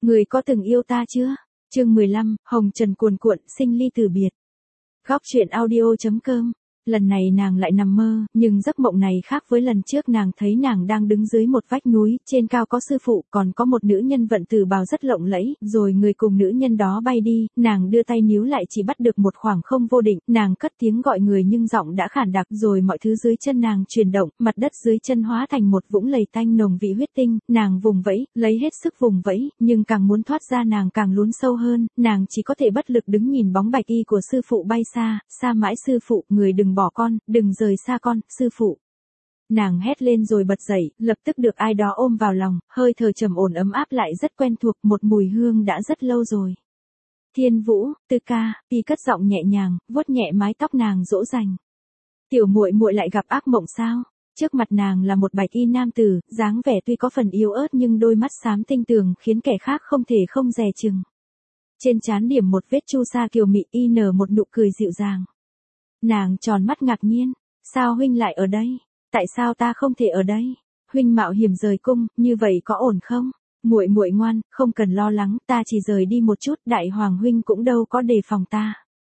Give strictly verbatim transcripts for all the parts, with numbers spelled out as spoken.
Người có từng yêu ta chưa? Chương mười lăm, Hồng Trần cuồn cuộn, sinh ly tử biệt. Góc truyện audio chấm com. Lần này nàng lại nằm mơ, nhưng giấc mộng này khác với lần trước. Nàng thấy nàng đang đứng dưới một vách núi, trên cao có sư phụ, còn có một nữ nhân vận tử bào rất lộng lẫy, rồi người cùng nữ nhân đó bay đi. Nàng đưa tay níu lại chỉ bắt được một khoảng không vô định, nàng cất tiếng gọi người nhưng giọng đã khản đặc, rồi mọi thứ dưới chân nàng chuyển động, mặt đất dưới chân hóa thành một vũng lầy tanh nồng vị huyết tinh. Nàng vùng vẫy, lấy hết sức vùng vẫy, nhưng càng muốn thoát ra nàng càng lún sâu hơn. Nàng chỉ có thể bất lực đứng nhìn bóng bạch y của sư phụ bay xa, xa mãi. Sư phụ, người đừng bỏ con, đừng rời xa con, sư phụ. Nàng hét lên rồi bật dậy, lập tức được ai đó ôm vào lòng, hơi thở trầm ổn ấm áp lại rất quen thuộc, một mùi hương đã rất lâu rồi. Thiên Vũ, Tư ca, Pi cất giọng nhẹ nhàng, vuốt nhẹ mái tóc nàng dỗ dành. Tiểu muội muội lại gặp ác mộng sao? Trước mặt nàng là một bạch y nam tử, dáng vẻ tuy có phần yếu ớt nhưng đôi mắt xám tinh tường khiến kẻ khác không thể không dè chừng. Trên trán điểm một vết chu sa kiều mị, y nở một nụ cười dịu dàng. Nàng tròn mắt ngạc nhiên, sao huynh lại ở đây? Tại sao ta không thể ở đây? Huynh mạo hiểm rời cung, như vậy có ổn không? Muội muội ngoan, không cần lo lắng, ta chỉ rời đi một chút, đại hoàng huynh cũng đâu có đề phòng ta.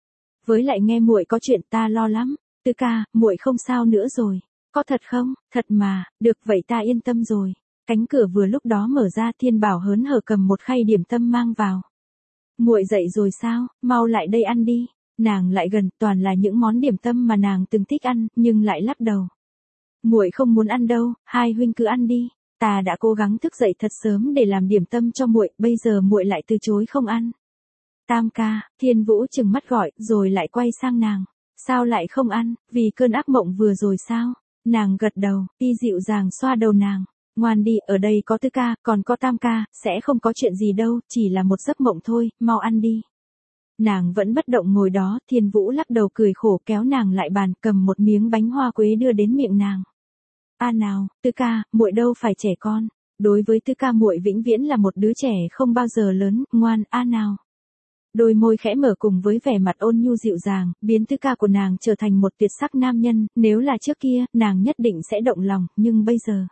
Với lại nghe muội có chuyện ta lo lắm. Tư ca, muội không sao nữa rồi. Có thật không? Thật mà, được vậy ta yên tâm rồi. Cánh cửa vừa lúc đó mở ra, Thiên Bảo hớn hở cầm một khay điểm tâm mang vào. Muội dậy rồi sao? Mau lại đây ăn đi. Nàng lại gần, toàn là những món điểm tâm mà nàng từng thích ăn, nhưng lại lắc đầu. Muội không muốn ăn đâu, hai huynh cứ ăn đi. Ta đã cố gắng thức dậy thật sớm để làm điểm tâm cho muội, bây giờ muội lại từ chối không ăn. Tam ca, Thiên Vũ trừng mắt gọi, rồi lại quay sang nàng. Sao lại không ăn, vì cơn ác mộng vừa rồi sao? Nàng gật đầu, Pi dịu dàng xoa đầu nàng. Ngoan đi, ở đây có Tư ca, còn có Tam ca, sẽ không có chuyện gì đâu, chỉ là một giấc mộng thôi, mau ăn đi. Nàng vẫn bất động ngồi đó, Thiên Vũ lắc đầu cười khổ kéo nàng lại bàn, cầm một miếng bánh hoa quế đưa đến miệng nàng. A nào, Tư ca, muội đâu phải trẻ con, đối với Tư ca muội vĩnh viễn là một đứa trẻ không bao giờ lớn, ngoan, a nào. Đôi môi khẽ mở cùng với vẻ mặt ôn nhu dịu dàng, biến Tư ca của nàng trở thành một tuyệt sắc nam nhân, nếu là trước kia, nàng nhất định sẽ động lòng, nhưng bây giờ,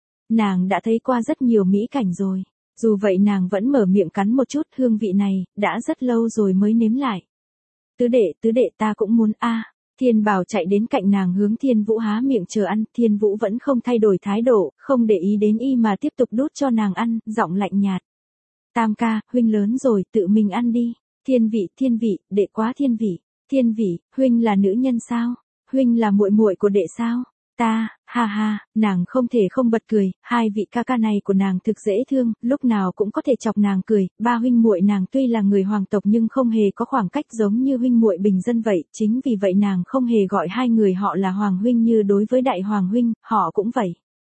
nàng đã thấy qua rất nhiều mỹ cảnh rồi. Dù vậy nàng vẫn mở miệng cắn một chút, hương vị này, đã rất lâu rồi mới nếm lại. Tứ đệ, tứ đệ ta cũng muốn a. À. Thiên Bảo chạy đến cạnh nàng hướng Thiên Vũ há miệng chờ ăn, Thiên Vũ vẫn không thay đổi thái độ, không để ý đến y mà tiếp tục đút cho nàng ăn, giọng lạnh nhạt. Tam ca, huynh lớn rồi, tự mình ăn đi. Thiên vị, thiên vị, đệ quá thiên vị. Thiên vị, huynh là nữ nhân sao? Huynh là muội muội của đệ sao? Ta, ha ha, nàng không thể không bật cười, hai vị ca ca này của nàng thực dễ thương, lúc nào cũng có thể chọc nàng cười. Ba huynh muội nàng tuy là người hoàng tộc nhưng không hề có khoảng cách giống như huynh muội bình dân vậy, chính vì vậy nàng không hề gọi hai người họ là hoàng huynh như đối với đại hoàng huynh, họ cũng vậy.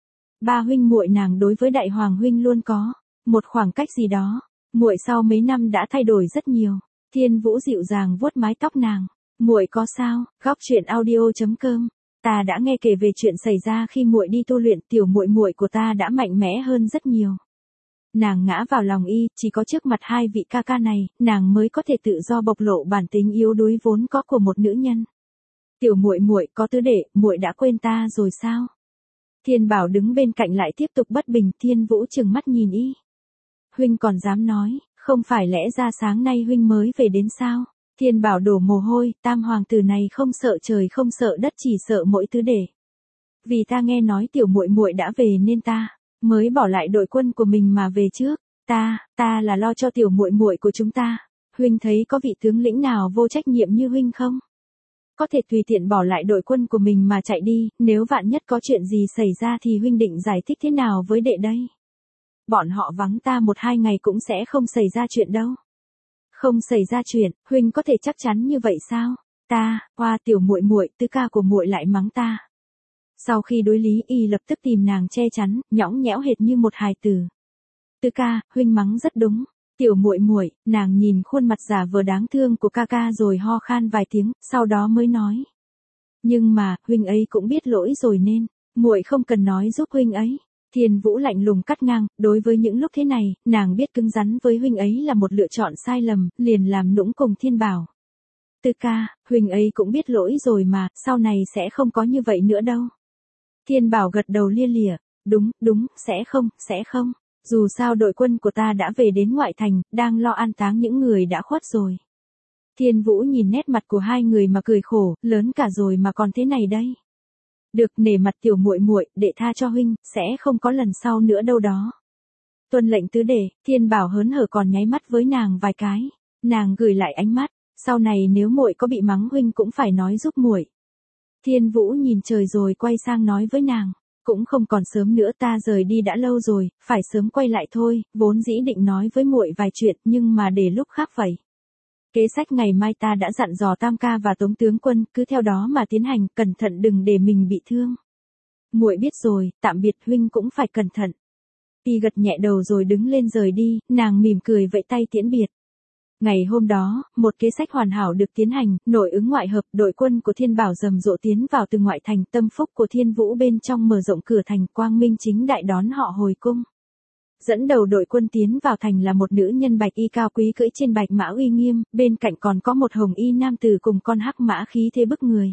Ba huynh muội nàng đối với đại hoàng huynh luôn có một khoảng cách gì đó. Muội sau mấy năm đã thay đổi rất nhiều. Thiên Vũ dịu dàng vuốt mái tóc nàng. Muội có sao? Góc truyện audio chấm com. Ta đã nghe kể về chuyện xảy ra khi muội đi tu luyện, tiểu muội muội của ta đã mạnh mẽ hơn rất nhiều. Nàng ngã vào lòng y, chỉ có trước mặt hai vị ca ca này, nàng mới có thể tự do bộc lộ bản tính yếu đuối vốn có của một nữ nhân. Tiểu muội muội, có tứ đệ, muội đã quên ta rồi sao? Thiên Bảo đứng bên cạnh lại tiếp tục bất bình, Thiên Vũ trừng mắt nhìn y. Huynh còn dám nói, không phải lẽ ra sáng nay huynh mới về đến sao? Thiên Bảo đổ mồ hôi, tam hoàng tử này không sợ trời không sợ đất chỉ sợ mỗi tứ đệ. Vì ta nghe nói tiểu muội muội đã về nên ta mới bỏ lại đội quân của mình mà về trước. Ta, ta là lo cho tiểu muội muội của chúng ta. Huynh thấy có vị tướng lĩnh nào vô trách nhiệm như huynh không? Có thể tùy tiện bỏ lại đội quân của mình mà chạy đi, nếu vạn nhất có chuyện gì xảy ra thì huynh định giải thích thế nào với đệ đây? Bọn họ vắng ta một hai ngày cũng sẽ không xảy ra chuyện đâu. Không xảy ra chuyện, huynh có thể chắc chắn như vậy sao? Ta, qua tiểu muội muội, Tư ca của muội lại mắng ta. Sau khi đối lý y lập tức tìm nàng che chắn, nhõng nhẽo hệt như một hài tử. Tư ca, huynh mắng rất đúng. Tiểu muội muội, nàng nhìn khuôn mặt giả vờ đáng thương của ca ca rồi ho khan vài tiếng, sau đó mới nói. Nhưng mà, huynh ấy cũng biết lỗi rồi nên, muội không cần nói giúp huynh ấy. Thiên Vũ lạnh lùng cắt ngang, đối với những lúc thế này, nàng biết cứng rắn với huynh ấy là một lựa chọn sai lầm, liền làm nũng cùng Thiên Bảo. Tư ca, huynh ấy cũng biết lỗi rồi mà, sau này sẽ không có như vậy nữa đâu. Thiên Bảo gật đầu lia lịa, đúng, đúng, sẽ không, sẽ không. Dù sao đội quân của ta đã về đến ngoại thành, đang lo an táng những người đã khuất rồi. Thiên Vũ nhìn nét mặt của hai người mà cười khổ, lớn cả rồi mà còn thế này đây. Được, nể mặt tiểu muội muội, để tha cho huynh, sẽ không có lần sau nữa đâu đó. Tuân lệnh tứ đệ, Thiên Bảo hớn hở còn nháy mắt với nàng vài cái. Nàng gửi lại ánh mắt, sau này nếu muội có bị mắng huynh cũng phải nói giúp muội. Thiên Vũ nhìn trời rồi quay sang nói với nàng, cũng không còn sớm nữa, ta rời đi đã lâu rồi, phải sớm quay lại thôi, vốn dĩ định nói với muội vài chuyện nhưng mà để lúc khác vậy. Kế sách ngày mai ta đã dặn dò Tam ca và Tống tướng quân, cứ theo đó mà tiến hành, cẩn thận đừng để mình bị thương. Muội biết rồi, tạm biệt, huynh cũng phải cẩn thận. Y gật nhẹ đầu rồi đứng lên rời đi, nàng mỉm cười vẫy tay tiễn biệt. Ngày hôm đó, một kế sách hoàn hảo được tiến hành, nội ứng ngoại hợp, đội quân của Thiên Bảo rầm rộ tiến vào từ ngoại thành, tâm phúc của Thiên Vũ bên trong mở rộng cửa thành, quang minh chính đại đón họ hồi cung. Dẫn đầu đội quân tiến vào thành là một nữ nhân bạch y cao quý cưỡi trên bạch mã uy nghiêm, bên cạnh còn có một hồng y nam tử cùng con hắc mã khí thế bức người.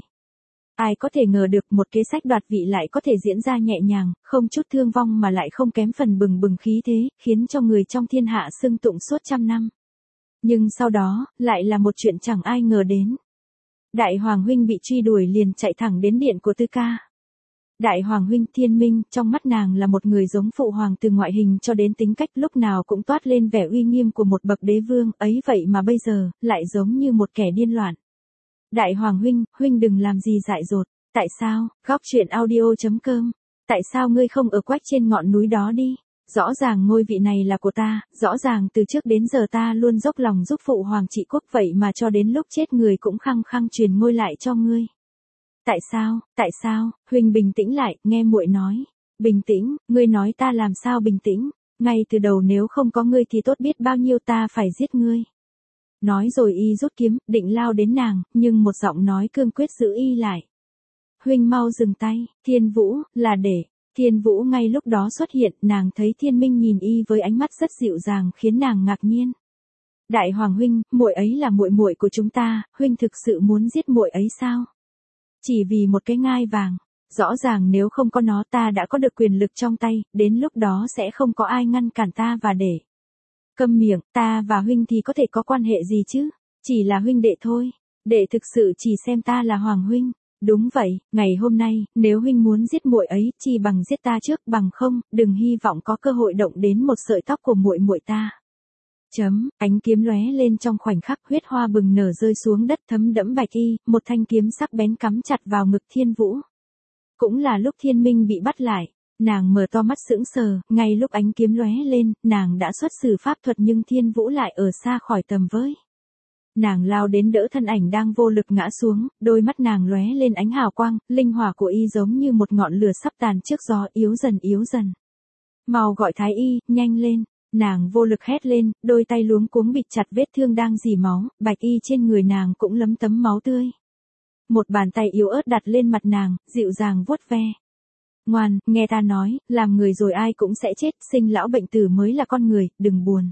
Ai có thể ngờ được một kế sách đoạt vị lại có thể diễn ra nhẹ nhàng, không chút thương vong mà lại không kém phần bừng bừng khí thế, khiến cho người trong thiên hạ xưng tụng suốt trăm năm. Nhưng sau đó, lại là một chuyện chẳng ai ngờ đến. Đại Hoàng huynh bị truy đuổi liền chạy thẳng đến điện của Tư ca. Đại Hoàng huynh Thiên Minh, trong mắt nàng là một người giống phụ hoàng từ ngoại hình cho đến tính cách, lúc nào cũng toát lên vẻ uy nghiêm của một bậc đế vương, ấy vậy mà bây giờ, lại giống như một kẻ điên loạn. Đại Hoàng huynh, huynh đừng làm gì dại dột, tại sao, góc truyện audio chấm com, tại sao ngươi không ở quách trên ngọn núi đó đi? Rõ ràng ngôi vị này là của ta, rõ ràng từ trước đến giờ ta luôn dốc lòng giúp phụ hoàng trị quốc, vậy mà cho đến lúc chết người cũng khăng khăng truyền ngôi lại cho ngươi. Tại sao, tại sao, huynh bình tĩnh lại, nghe muội nói. Bình tĩnh, ngươi nói ta làm sao bình tĩnh, ngay từ đầu nếu không có ngươi thì tốt biết bao nhiêu, ta phải giết ngươi. Nói rồi y rút kiếm, định lao đến nàng, nhưng một giọng nói cương quyết giữ y lại. Huynh mau dừng tay, Thiên Vũ, là để. Thiên Vũ ngay lúc đó xuất hiện, nàng thấy Thiên Minh nhìn y với ánh mắt rất dịu dàng khiến nàng ngạc nhiên. Đại Hoàng huynh, muội ấy là muội muội của chúng ta, huynh thực sự muốn giết muội ấy sao? Chỉ vì một cái ngai vàng, rõ ràng nếu không có nó ta đã có được quyền lực trong tay, đến lúc đó sẽ không có ai ngăn cản ta và để. Câm miệng, ta và huynh thì có thể có quan hệ gì chứ? Chỉ là huynh đệ thôi, đệ thực sự chỉ xem ta là Hoàng huynh. Đúng vậy, ngày hôm nay, nếu huynh muốn giết muội ấy, chi bằng giết ta trước, bằng không, đừng hy vọng có cơ hội động đến một sợi tóc của muội muội ta. Chấm, ánh kiếm lóe lên trong khoảnh khắc, huyết hoa bừng nở rơi xuống đất thấm đẫm bạch y, một thanh kiếm sắc bén cắm chặt vào ngực Thiên Vũ. Cũng là lúc Thiên Minh bị bắt lại, nàng mở to mắt sững sờ, ngay lúc ánh kiếm lóe lên, nàng đã xuất sử pháp thuật nhưng Thiên Vũ lại ở xa khỏi tầm với. Nàng lao đến đỡ thân ảnh đang vô lực ngã xuống, đôi mắt nàng lóe lên ánh hào quang, linh hỏa của y giống như một ngọn lửa sắp tàn trước gió, yếu dần yếu dần. Mau gọi thái y, nhanh lên. Nàng vô lực hét lên, đôi tay luống cuống bịt chặt vết thương đang rỉ máu, bạch y trên người nàng cũng lấm tấm máu tươi. Một bàn tay yếu ớt đặt lên mặt nàng, dịu dàng vuốt ve. Ngoan, nghe ta nói, làm người rồi ai cũng sẽ chết, sinh lão bệnh tử mới là con người, đừng buồn.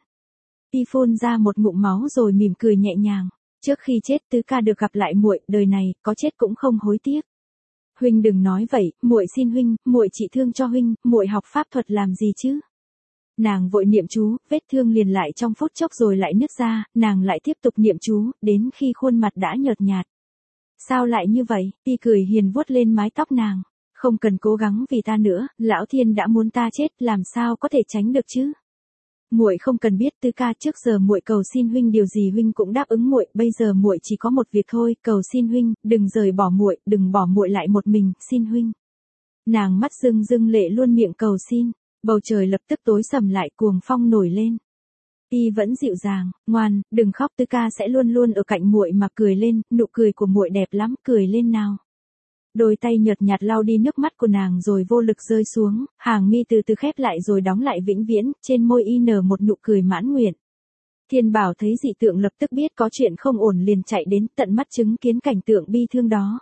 Y phun ra một ngụm máu rồi mỉm cười nhẹ nhàng. Trước khi chết Tứ ca được gặp lại muội, đời này, có chết cũng không hối tiếc. Huynh đừng nói vậy, muội xin huynh, muội trị thương cho huynh, muội học pháp thuật làm gì chứ? Nàng vội niệm chú, vết thương liền lại trong phút chốc rồi lại nứt ra, nàng lại tiếp tục niệm chú, đến khi khuôn mặt đã nhợt nhạt. Sao lại như vậy? Y cười hiền vuốt lên mái tóc nàng. Không cần cố gắng vì ta nữa, lão thiên đã muốn ta chết, làm sao có thể tránh được chứ? Muội không cần biết, Tứ ca, trước giờ muội cầu xin huynh điều gì huynh cũng đáp ứng muội, bây giờ muội chỉ có một việc thôi, cầu xin huynh, đừng rời bỏ muội, đừng bỏ muội lại một mình, xin huynh. Nàng mắt rưng rưng lệ luôn miệng cầu xin. Bầu trời lập tức tối sầm lại, cuồng phong nổi lên. Y vẫn dịu dàng, ngoan, đừng khóc, Tứ ca sẽ luôn luôn ở cạnh muội mà cười lên, nụ cười của muội đẹp lắm, cười lên nào. Đôi tay nhợt nhạt lau đi nước mắt của nàng rồi vô lực rơi xuống, hàng mi từ từ khép lại rồi đóng lại vĩnh viễn, trên môi y nở một nụ cười mãn nguyện. Thiên Bảo thấy dị tượng lập tức biết có chuyện không ổn liền chạy đến tận mắt chứng kiến cảnh tượng bi thương đó.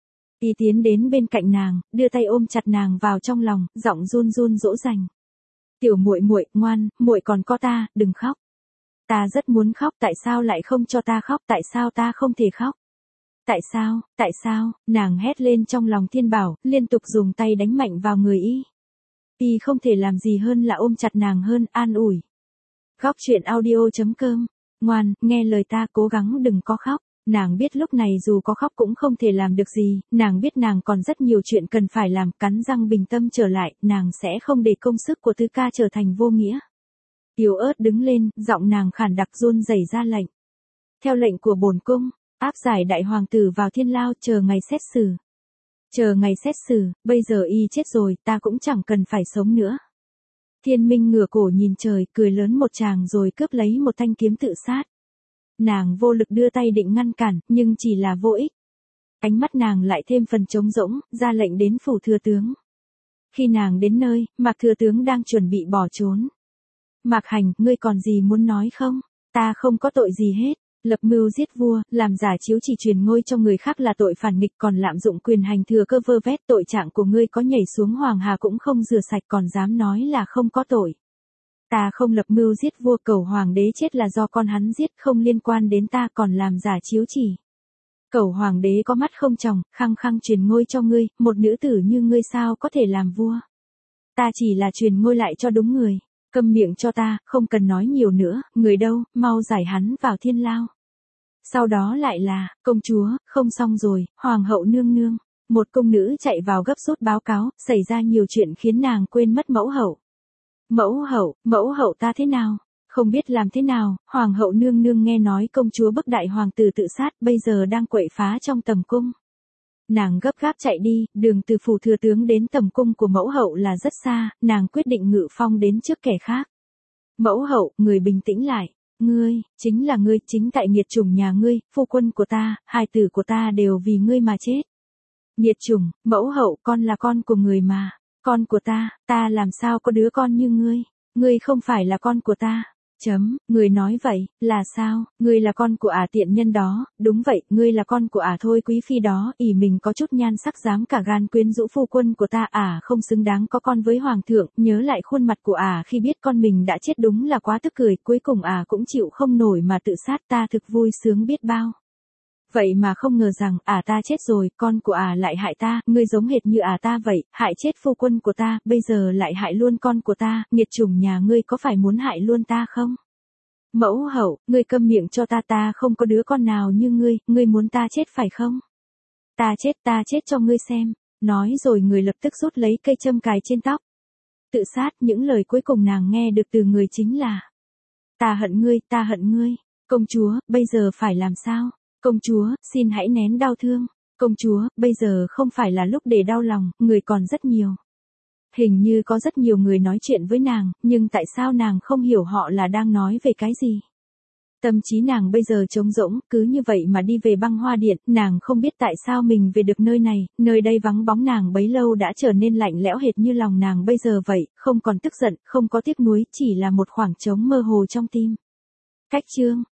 Y tiến đến bên cạnh nàng, đưa tay ôm chặt nàng vào trong lòng, giọng run run dỗ dành. Tiểu muội muội, ngoan, muội còn có ta, đừng khóc. Ta rất muốn khóc, tại sao lại không cho ta khóc, tại sao ta không thể khóc? Tại sao, tại sao, nàng hét lên trong lòng Thiên Bảo, liên tục dùng tay đánh mạnh vào người y. Y không thể làm gì hơn là ôm chặt nàng hơn, an ủi. Góc chuyện audio.com. Ngoan, nghe lời ta, cố gắng đừng có khóc. Nàng biết lúc này dù có khóc cũng không thể làm được gì, nàng biết nàng còn rất nhiều chuyện cần phải làm, cắn răng bình tâm trở lại, nàng sẽ không để công sức của Tứ ca trở thành vô nghĩa. Yếu ớt đứng lên, giọng nàng khản đặc run rẩy ra lệnh. Theo lệnh của bổn cung, áp giải đại hoàng tử vào thiên lao, chờ ngày xét xử. Chờ ngày xét xử, bây giờ y chết rồi, ta cũng chẳng cần phải sống nữa. Thiên Minh ngửa cổ nhìn trời, cười lớn một tràng rồi cướp lấy một thanh kiếm tự sát. Nàng vô lực đưa tay định ngăn cản, nhưng chỉ là vô ích. Ánh mắt nàng lại thêm phần trống rỗng, ra lệnh đến phủ thừa tướng. Khi nàng đến nơi, Mạc thừa tướng đang chuẩn bị bỏ trốn. Mạc Hành, ngươi còn gì muốn nói không? Ta không có tội gì hết. Lập mưu giết vua, làm giả chiếu chỉ truyền ngôi cho người khác là tội phản nghịch, còn lạm dụng quyền hành thừa cơ vơ vét, tội trạng của ngươi có nhảy xuống hoàng hà cũng không rửa sạch, còn dám nói là không có tội. Ta không lập mưu giết vua, cẩu hoàng đế chết là do con hắn giết, không liên quan đến ta, còn làm giả chiếu chỉ. Cẩu hoàng đế có mắt không tròng, khăng khăng truyền ngôi cho ngươi, một nữ tử như ngươi sao có thể làm vua. Ta chỉ là truyền ngôi lại cho đúng người. Câm miệng cho ta, không cần nói nhiều nữa, người đâu, mau giải hắn vào thiên lao. Sau đó lại là, công chúa, không xong rồi, hoàng hậu nương nương. Một cung nữ chạy vào gấp rút báo cáo, xảy ra nhiều chuyện khiến nàng quên mất mẫu hậu. Mẫu hậu, mẫu hậu ta thế nào? Không biết làm thế nào, hoàng hậu nương nương nghe nói công chúa bức đại hoàng tử tự sát, bây giờ đang quậy phá trong tầm cung. Nàng gấp gáp chạy đi, đường từ phủ thừa tướng đến tầm cung của mẫu hậu là rất xa, nàng quyết định ngự phong đến trước kẻ khác. Mẫu hậu, người bình tĩnh lại. Ngươi, chính là ngươi, chính tại nghiệt chủng nhà ngươi, phu quân của ta, hài tử của ta đều vì ngươi mà chết. Nghiệt chủng, mẫu hậu, con là con của người mà. Con của ta, ta làm sao có đứa con như ngươi. Ngươi không phải là con của ta. Chấm, người nói vậy, là sao, ngươi là con của ả tiện nhân đó, đúng vậy, ngươi là con của ả thôi quý phi đó, ỷ mình có chút nhan sắc dám cả gan quyến rũ phu quân của ta, ả không xứng đáng có con với hoàng thượng, nhớ lại khuôn mặt của ả khi biết con mình đã chết đúng là quá tức cười, cuối cùng ả cũng chịu không nổi mà tự sát, ta thực vui sướng biết bao. Vậy mà không ngờ rằng, ả ta chết rồi, con của ả lại hại ta, ngươi giống hệt như ả ta vậy, hại chết phu quân của ta, bây giờ lại hại luôn con của ta, nghiệt chủng nhà ngươi có phải muốn hại luôn ta không? Mẫu hậu, ngươi câm miệng cho ta, ta không có đứa con nào như ngươi, ngươi muốn ta chết phải không? Ta chết, ta chết cho ngươi xem. Nói rồi người lập tức rút lấy cây châm cài trên tóc. Tự sát, những lời cuối cùng nàng nghe được từ người chính là: ta hận ngươi, ta hận ngươi. Công chúa, bây giờ phải làm sao? Công chúa, xin hãy nén đau thương. Công chúa, bây giờ không phải là lúc để đau lòng, người còn rất nhiều. Hình như có rất nhiều người nói chuyện với nàng, nhưng tại sao nàng không hiểu họ là đang nói về cái gì? Tâm trí nàng bây giờ trống rỗng, cứ như vậy mà đi về Băng Hoa Điện, nàng không biết tại sao mình về được nơi này, nơi đây vắng bóng nàng bấy lâu đã trở nên lạnh lẽo hệt như lòng nàng bây giờ vậy, không còn tức giận, không có tiếc nuối, chỉ là một khoảng trống mơ hồ trong tim. Cách chương